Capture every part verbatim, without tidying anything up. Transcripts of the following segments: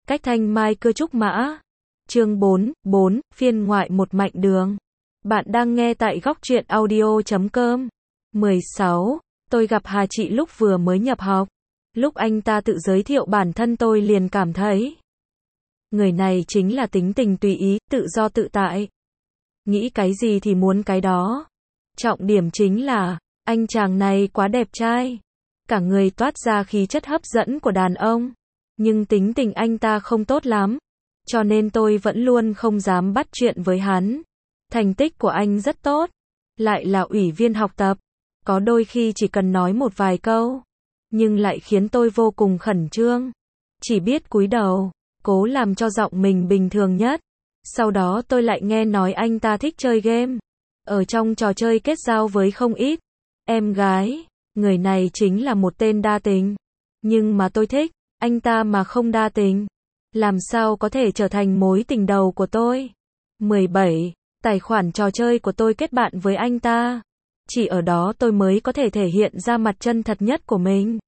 Cách thanh mai cưa trúc mã. Chương bốn, bốn, phiên ngoại một mạch đường. Bạn đang nghe tại góc truyện audio chấm com. mười sáu. Tôi gặp Hà Trị lúc vừa mới nhập học. Lúc anh ta tự giới thiệu bản thân tôi liền cảm thấy người này chính là tính tình tùy ý, tự do tự tại. Nghĩ cái gì thì muốn cái đó. Trọng điểm chính là, anh chàng này quá đẹp trai. Cả người toát ra khí chất hấp dẫn của đàn ông. Nhưng tính tình anh ta không tốt lắm. Cho nên tôi vẫn luôn không dám bắt chuyện với hắn. Thành tích của anh rất tốt. Lại là ủy viên học tập. Có đôi khi chỉ cần nói một vài câu. Nhưng lại khiến tôi vô cùng khẩn trương. Chỉ biết cúi đầu. Cố làm cho giọng mình bình thường nhất. Sau đó tôi lại nghe nói anh ta thích chơi game. Ở trong trò chơi kết giao với không ít em gái. Người này chính là một tên đa tình. Nhưng mà tôi thích anh ta mà không đa tình. Làm sao có thể trở thành mối tình đầu của tôi? mười bảy. Tài khoản trò chơi của tôi kết bạn với anh ta. Chỉ ở đó tôi mới có thể thể hiện ra mặt chân thật nhất của mình.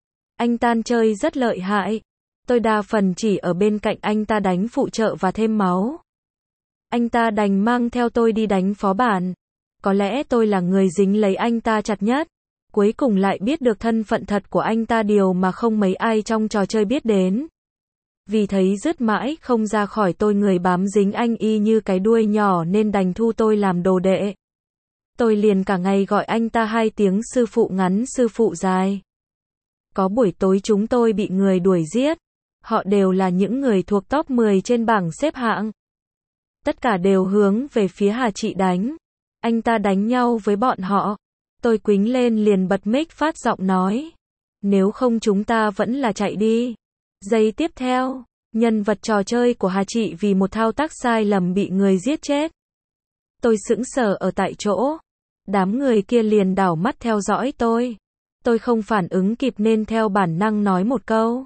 Anh ta chơi rất lợi hại. Tôi đa phần chỉ ở bên cạnh anh ta đánh phụ trợ và thêm máu. Anh ta đành mang theo tôi đi đánh phó bản. Có lẽ tôi là người dính lấy anh ta chặt nhất. Cuối cùng lại biết được thân phận thật của anh ta, điều mà không mấy ai trong trò chơi biết đến. Vì thấy dứt mãi không ra khỏi tôi, người bám dính anh y như cái đuôi nhỏ, nên đành thu tôi làm đồ đệ. Tôi liền cả ngày gọi anh ta hai tiếng sư phụ ngắn sư phụ dài. Có buổi tối chúng tôi bị người đuổi giết. Họ đều là những người thuộc top mười trên bảng xếp hạng. Tất cả đều hướng về phía Hà Trị đánh. Anh ta đánh nhau với bọn họ. Tôi quýnh lên liền bật mic phát giọng nói. Nếu không chúng ta vẫn là chạy đi. Giây tiếp theo, nhân vật trò chơi của Hà Trị vì một thao tác sai lầm bị người giết chết. Tôi sững sờ ở tại chỗ. Đám người kia liền đảo mắt theo dõi tôi. Tôi không phản ứng kịp nên theo bản năng nói một câu.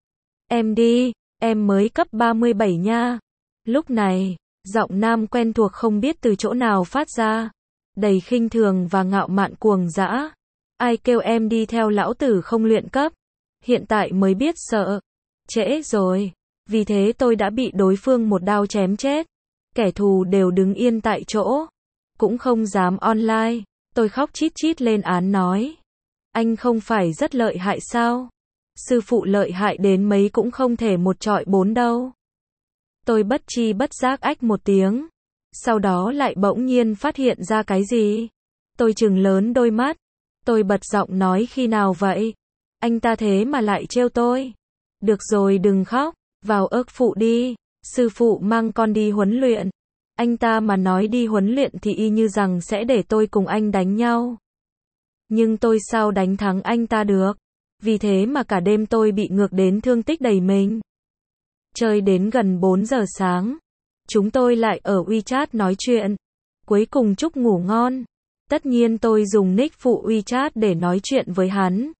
Em đi, em mới cấp ba mươi bảy nha. Lúc này, giọng nam quen thuộc không biết từ chỗ nào phát ra. Đầy khinh thường và ngạo mạn cuồng dã. Ai kêu em đi theo lão tử không luyện cấp. Hiện tại mới biết sợ. Trễ rồi. Vì thế tôi đã bị đối phương một đao chém chết. Kẻ thù đều đứng yên tại chỗ. Cũng không dám online. Tôi khóc chít chít lên án nói. Anh không phải rất lợi hại sao? Sư phụ lợi hại đến mấy cũng không thể một trọi bốn đâu. Tôi bất chi bất giác ách một tiếng. Sau đó lại bỗng nhiên phát hiện ra cái gì. Tôi trừng lớn đôi mắt. Tôi bật giọng nói khi nào vậy? Anh ta thế mà lại trêu tôi. Được rồi đừng khóc. Vào ức phụ đi. Sư phụ mang con đi huấn luyện. Anh ta mà nói đi huấn luyện thì y như rằng sẽ để tôi cùng anh đánh nhau. Nhưng tôi sao đánh thắng anh ta được. Vì thế mà cả đêm tôi bị ngược đến thương tích đầy mình. Chơi đến gần bốn giờ sáng. Chúng tôi lại ở WeChat nói chuyện. Cuối cùng chúc ngủ ngon. Tất nhiên tôi dùng nick phụ WeChat để nói chuyện với hắn.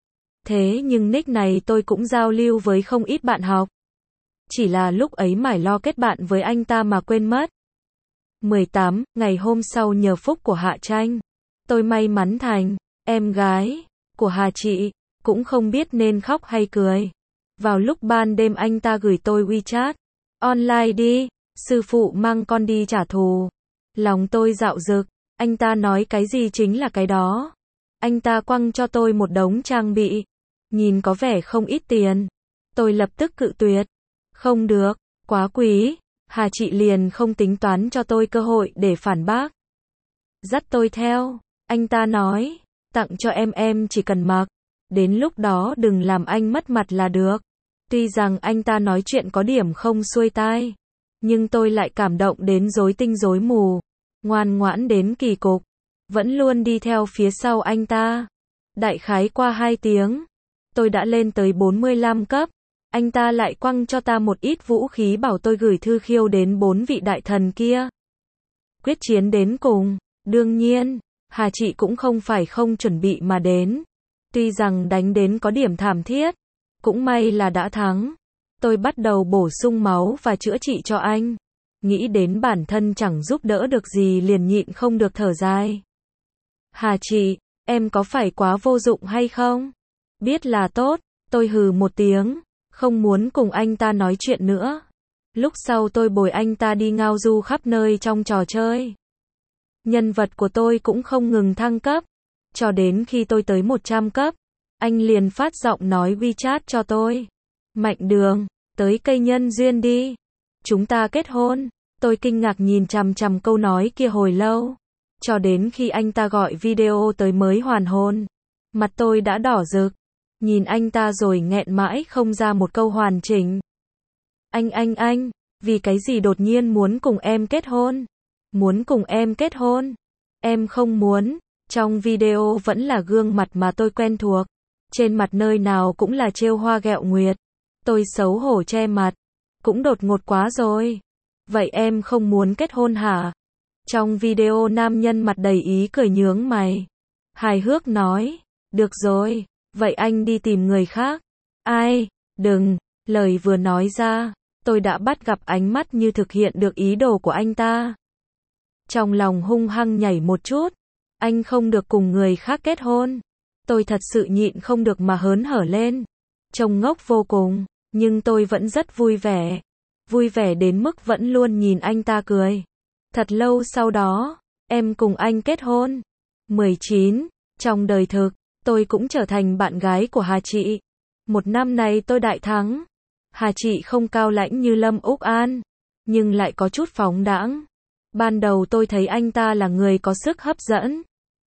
Thế nhưng nick này tôi cũng giao lưu với không ít bạn học. Chỉ là lúc ấy mải lo kết bạn với anh ta mà quên mất. mười tám. Ngày hôm sau nhờ phúc của Hạ Tranh. Tôi may mắn thành em gái của Hà Trị. Cũng không biết nên khóc hay cười. Vào lúc ban đêm anh ta gửi tôi WeChat. Online đi, sư phụ mang con đi trả thù. Lòng tôi dạo dực. Anh ta nói cái gì chính là cái đó. Anh ta quăng cho tôi một đống trang bị. Nhìn có vẻ không ít tiền. Tôi lập tức cự tuyệt. Không được, quá quý. Hà Trị liền không tính toán cho tôi cơ hội để phản bác. Dắt tôi theo. Anh ta nói, tặng cho em em chỉ cần mặc. Đến lúc đó đừng làm anh mất mặt là được. Tuy rằng anh ta nói chuyện có điểm không xuôi tai. Nhưng tôi lại cảm động đến rối tinh rối mù. Ngoan ngoãn đến kỳ cục. Vẫn luôn đi theo phía sau anh ta. Đại khái qua hai tiếng. Tôi đã lên tới bốn mươi lăm cấp. Anh ta lại quăng cho ta một ít vũ khí bảo tôi gửi thư khiêu đến bốn vị đại thần kia. Quyết chiến đến cùng. Đương nhiên, Hà Trị cũng không phải không chuẩn bị mà đến. Tuy rằng đánh đến có điểm thảm thiết. Cũng may là đã thắng. Tôi bắt đầu bổ sung máu và chữa trị cho anh. Nghĩ đến bản thân chẳng giúp đỡ được gì liền nhịn không được thở dài. Hà Trị, em có phải quá vô dụng hay không? Biết là tốt. Tôi hừ một tiếng. không muốn cùng anh ta nói chuyện nữa. Lúc sau tôi bồi anh ta đi ngao du khắp nơi trong trò chơi. Nhân vật của tôi cũng không ngừng thăng cấp. Cho đến khi tôi tới một trăm cấp, anh liền phát giọng nói WeChat cho tôi. Mạnh Đường, tới cây nhân duyên đi. Chúng ta kết hôn. Tôi kinh ngạc nhìn chằm chằm câu nói kia hồi lâu. Cho đến khi anh ta gọi video tới mới hoàn hồn. Mặt tôi đã đỏ rực. Nhìn anh ta rồi nghẹn mãi không ra một câu hoàn chỉnh. Anh anh anh, vì cái gì đột nhiên muốn cùng em kết hôn? Muốn cùng em kết hôn? Em không muốn. Trong video vẫn là gương mặt mà tôi quen thuộc. Trên mặt nơi nào cũng là trêu hoa ghẹo nguyệt. Tôi xấu hổ che mặt. Cũng đột ngột quá rồi. Vậy em không muốn kết hôn hả? Trong video nam nhân mặt đầy ý cười nhướng mày. Hài hước nói. Được rồi, vậy anh đi tìm người khác. Ai? Đừng. Lời vừa nói ra, tôi đã bắt gặp ánh mắt như thực hiện được ý đồ của anh ta. Trong lòng hung hăng nhảy một chút. Anh không được cùng người khác kết hôn. Tôi thật sự nhịn không được mà hớn hở lên. Trông ngốc vô cùng, nhưng tôi vẫn rất vui vẻ. Vui vẻ đến mức vẫn luôn nhìn anh ta cười. Thật lâu sau đó, em cùng anh kết hôn. mười chín. Trong đời thực, tôi cũng trở thành bạn gái của Hà Trị. Một năm này tôi đại thắng. Hà Trị không cao lãnh như Lâm Úc An, nhưng lại có chút phóng đãng. Ban đầu tôi thấy anh ta là người có sức hấp dẫn.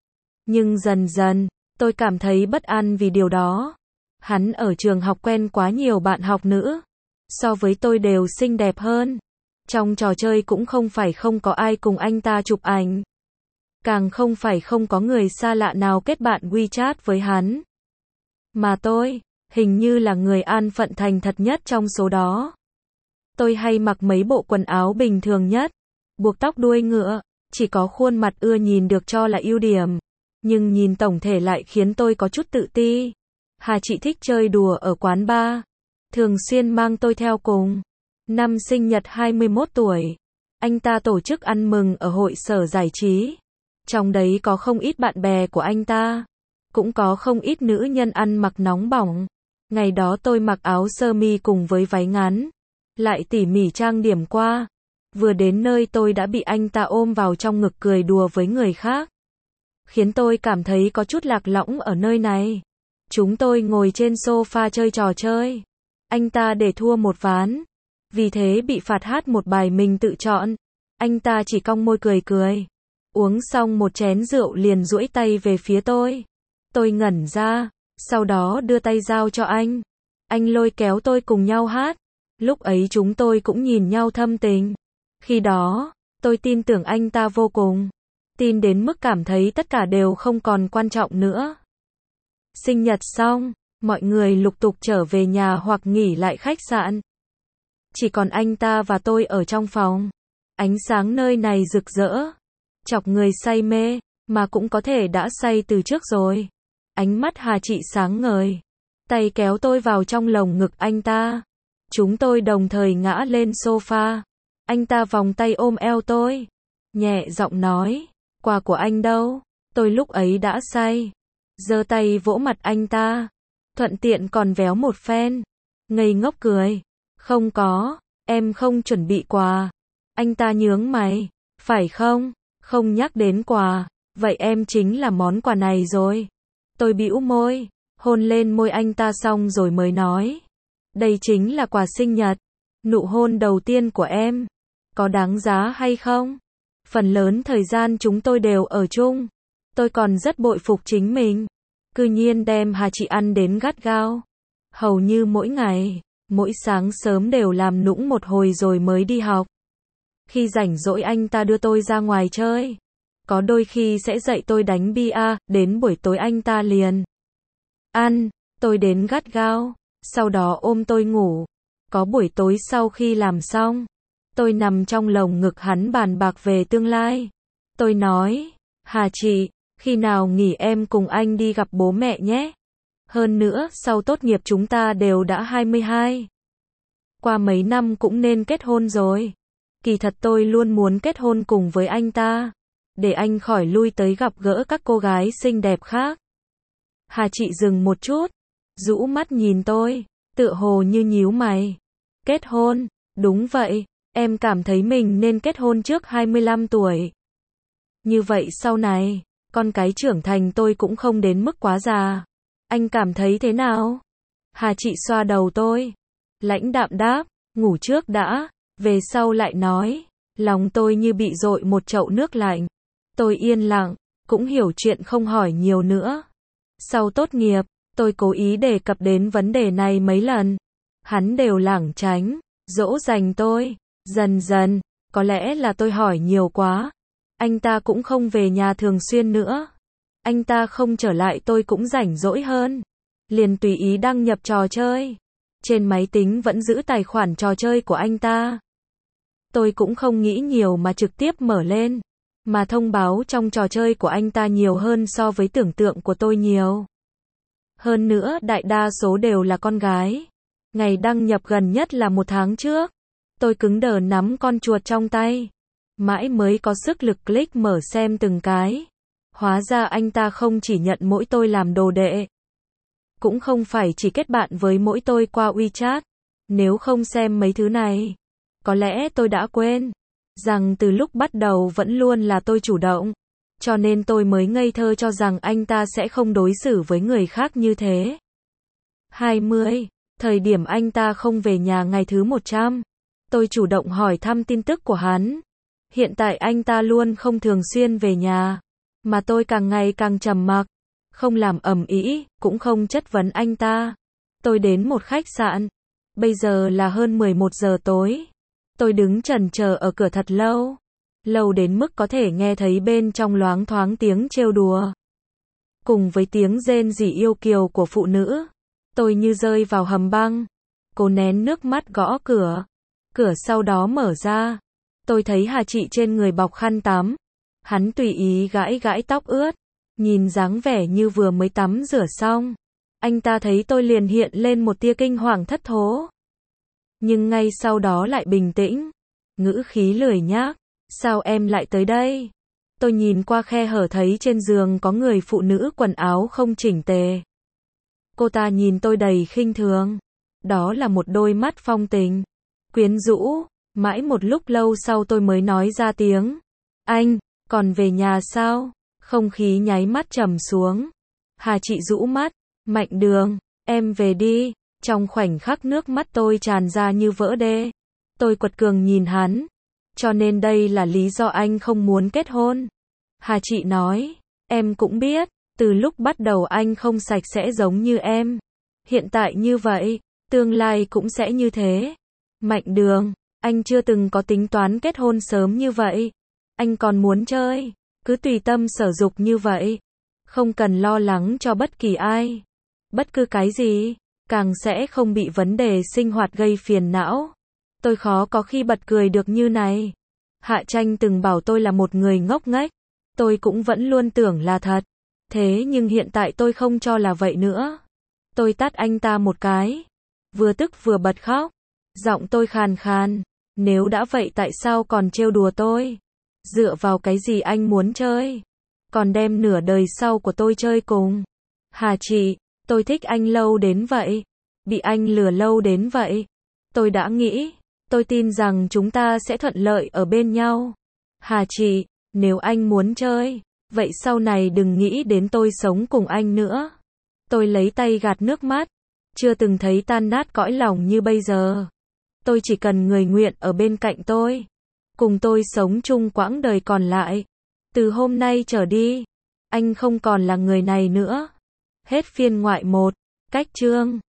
Nhưng dần dần, tôi cảm thấy bất an vì điều đó. Hắn ở trường học quen quá nhiều bạn học nữ. So với tôi đều xinh đẹp hơn. Trong trò chơi cũng không phải không có ai cùng anh ta chụp ảnh. Càng không phải không có người xa lạ nào kết bạn WeChat với hắn. Mà tôi, hình như là người an phận thành thật nhất trong số đó. Tôi hay mặc mấy bộ quần áo bình thường nhất. Buộc tóc đuôi ngựa, chỉ có khuôn mặt ưa nhìn được cho là ưu điểm. Nhưng nhìn tổng thể lại khiến tôi có chút tự ti. Hà Chị thích chơi đùa ở quán bar. Thường xuyên mang tôi theo cùng. Năm sinh nhật hai mươi mốt tuổi. Anh ta tổ chức ăn mừng ở hội sở giải trí. Trong đấy có không ít bạn bè của anh ta. Cũng có không ít nữ nhân ăn mặc nóng bỏng. Ngày đó tôi mặc áo sơ mi cùng với váy ngắn. Lại tỉ mỉ trang điểm qua. Vừa đến nơi tôi đã bị anh ta ôm vào trong ngực cười đùa với người khác. Khiến tôi cảm thấy có chút lạc lõng ở nơi này. Chúng tôi ngồi trên sofa chơi trò chơi. Anh ta để thua một ván. Vì thế bị phạt hát một bài mình tự chọn. Anh ta chỉ cong môi cười cười. Uống xong một chén rượu liền duỗi tay về phía tôi. Tôi ngẩn ra, sau đó đưa tay giao cho anh. Anh lôi kéo tôi cùng nhau hát. Lúc ấy chúng tôi cũng nhìn nhau thâm tình. Khi đó, tôi tin tưởng anh ta vô cùng. Tin đến mức cảm thấy tất cả đều không còn quan trọng nữa. Sinh nhật xong, mọi người lục tục trở về nhà hoặc nghỉ lại khách sạn. Chỉ còn anh ta và tôi ở trong phòng. Ánh sáng nơi này rực rỡ. Chọc người say mê, mà cũng có thể đã say từ trước rồi. Ánh mắt Hà Chị sáng ngời. Tay kéo tôi vào trong lồng ngực anh ta. Chúng tôi đồng thời ngã lên sofa. Anh ta vòng tay ôm eo tôi. Nhẹ giọng nói, quà của anh đâu? Tôi lúc ấy đã say. Giơ tay vỗ mặt anh ta. Thuận tiện còn véo một phen. Ngây ngốc cười. Không có, em không chuẩn bị quà. Anh ta nhướng mày. Phải không? Không nhắc đến quà. Vậy em chính là món quà này rồi. Tôi bĩu môi. Hôn lên môi anh ta xong rồi mới nói. Đây chính là quà sinh nhật. Nụ hôn đầu tiên của em. Có đáng giá hay không? Phần lớn thời gian chúng tôi đều ở chung. Tôi còn rất bội phục chính mình. Cư nhiên đem Hà Chị ăn đến gắt gao. Hầu như mỗi ngày, mỗi sáng sớm đều làm nũng một hồi rồi mới đi học. Khi rảnh rỗi anh ta đưa tôi ra ngoài chơi. Có đôi khi sẽ dạy tôi đánh bia, đến buổi tối anh ta liền ăn, tôi đến gắt gao, sau đó ôm tôi ngủ. Có buổi tối sau khi làm xong, tôi nằm trong lồng ngực hắn bàn bạc về tương lai. Tôi nói, Hà Chị, khi nào nghỉ em cùng anh đi gặp bố mẹ nhé. Hơn nữa, sau tốt nghiệp chúng ta đều đã hai mươi hai. Qua mấy năm cũng nên kết hôn rồi. Kỳ thật tôi luôn muốn kết hôn cùng với anh ta. Để anh khỏi lui tới gặp gỡ các cô gái xinh đẹp khác. Hà Chị dừng một chút. Rũ mắt nhìn tôi. tựa hồ như nhíu mày. Kết hôn, đúng vậy, em cảm thấy mình nên kết hôn trước hai mươi lăm tuổi. Như vậy sau này, con cái trưởng thành tôi cũng không đến mức quá già. Anh cảm thấy thế nào? Hà chị xoa đầu tôi. Lãnh đạm đáp, ngủ trước đã, về sau lại nói. Lòng tôi như bị dội một chậu nước lạnh. Tôi yên lặng, cũng hiểu chuyện không hỏi nhiều nữa. Sau tốt nghiệp, tôi cố ý đề cập đến vấn đề này mấy lần. Hắn đều lảng tránh, dỗ dành tôi. Dần dần, có lẽ là tôi hỏi nhiều quá. Anh ta cũng không về nhà thường xuyên nữa. Anh ta không trở lại tôi cũng rảnh rỗi hơn. Liền tùy ý đăng nhập trò chơi. Trên máy tính vẫn giữ tài khoản trò chơi của anh ta. Tôi cũng không nghĩ nhiều mà trực tiếp mở lên. Mà thông báo trong trò chơi của anh ta nhiều hơn so với tưởng tượng của tôi nhiều. Hơn nữa đại đa số đều là con gái. Ngày đăng nhập gần nhất là một tháng trước. Tôi cứng đờ nắm con chuột trong tay. Mãi mới có sức lực click mở xem từng cái. Hóa ra anh ta không chỉ nhận mỗi tôi làm đồ đệ. Cũng không phải chỉ kết bạn với mỗi tôi qua WeChat. Nếu không xem mấy thứ này, có lẽ tôi đã quên rằng từ lúc bắt đầu vẫn luôn là tôi chủ động. Cho nên tôi mới ngây thơ cho rằng anh ta sẽ không đối xử với người khác như thế. hai mươi. Thời điểm anh ta không về nhà ngày thứ một trăm. Tôi chủ động hỏi thăm tin tức của hắn. Hiện tại anh ta luôn không thường xuyên về nhà. Mà tôi càng ngày càng trầm mặc. Không làm ầm ĩ, cũng không chất vấn anh ta. Tôi đến một khách sạn. Bây giờ là hơn mười một giờ tối. Tôi đứng chần chờ ở cửa thật lâu. Lâu đến mức có thể nghe thấy bên trong loáng thoáng tiếng trêu đùa. Cùng với tiếng rên rỉ yêu kiều của phụ nữ. Tôi như rơi vào hầm băng. Cố nén nước mắt gõ cửa. Cửa sau đó mở ra. Tôi thấy Hà chị trên người bọc khăn tắm. Hắn tùy ý gãi gãi tóc ướt. Nhìn dáng vẻ như vừa mới tắm rửa xong. Anh ta thấy tôi liền hiện lên một tia kinh hoàng thất thố. Nhưng ngay sau đó lại bình tĩnh. Ngữ khí lười nhác. Sao em lại tới đây? Tôi nhìn qua khe hở thấy trên giường có người phụ nữ quần áo không chỉnh tề. Cô ta nhìn tôi đầy khinh thường. Đó là một đôi mắt phong tình, quyến rũ. Mãi một lúc lâu sau tôi mới nói ra tiếng. Anh, còn về nhà sao? Không khí nháy mắt trầm xuống. Hà chị rũ mắt. Mạnh Đường, em về đi. Trong khoảnh khắc nước mắt tôi tràn ra như vỡ đê. Tôi quật cường nhìn hắn. Cho nên đây là lý do anh không muốn kết hôn. Hà chị nói. Em cũng biết. Từ lúc bắt đầu anh không sạch sẽ giống như em. Hiện tại như vậy. Tương lai cũng sẽ như thế. Mạnh Đường, anh chưa từng có tính toán kết hôn sớm như vậy. Anh còn muốn chơi. Cứ tùy tâm sở dục như vậy. Không cần lo lắng cho bất kỳ ai. Bất cứ cái gì. Càng sẽ không bị vấn đề sinh hoạt gây phiền não. Tôi khó có khi bật cười được như này. Hạ Tranh từng bảo tôi là một người ngốc nghếch. Tôi cũng vẫn luôn tưởng là thật. Thế nhưng hiện tại tôi không cho là vậy nữa. Tôi tát anh ta một cái. Vừa tức vừa bật khóc. Giọng tôi khàn khàn. Nếu đã vậy tại sao còn trêu đùa tôi? Dựa vào cái gì anh muốn chơi? Còn đem nửa đời sau của tôi chơi cùng. Hà chị, tôi thích anh lâu đến vậy. Bị anh lừa lâu đến vậy. Tôi đã nghĩ. Tôi tin rằng chúng ta sẽ thuận lợi ở bên nhau. Hà chị, nếu anh muốn chơi, vậy sau này đừng nghĩ đến tôi sống cùng anh nữa. Tôi lấy tay gạt nước mắt. Chưa từng thấy tan nát cõi lòng như bây giờ. Tôi chỉ cần người nguyện ở bên cạnh tôi. Cùng tôi sống chung quãng đời còn lại. Từ hôm nay trở đi, anh không còn là người này nữa. Hết phiên ngoại một. Cách chương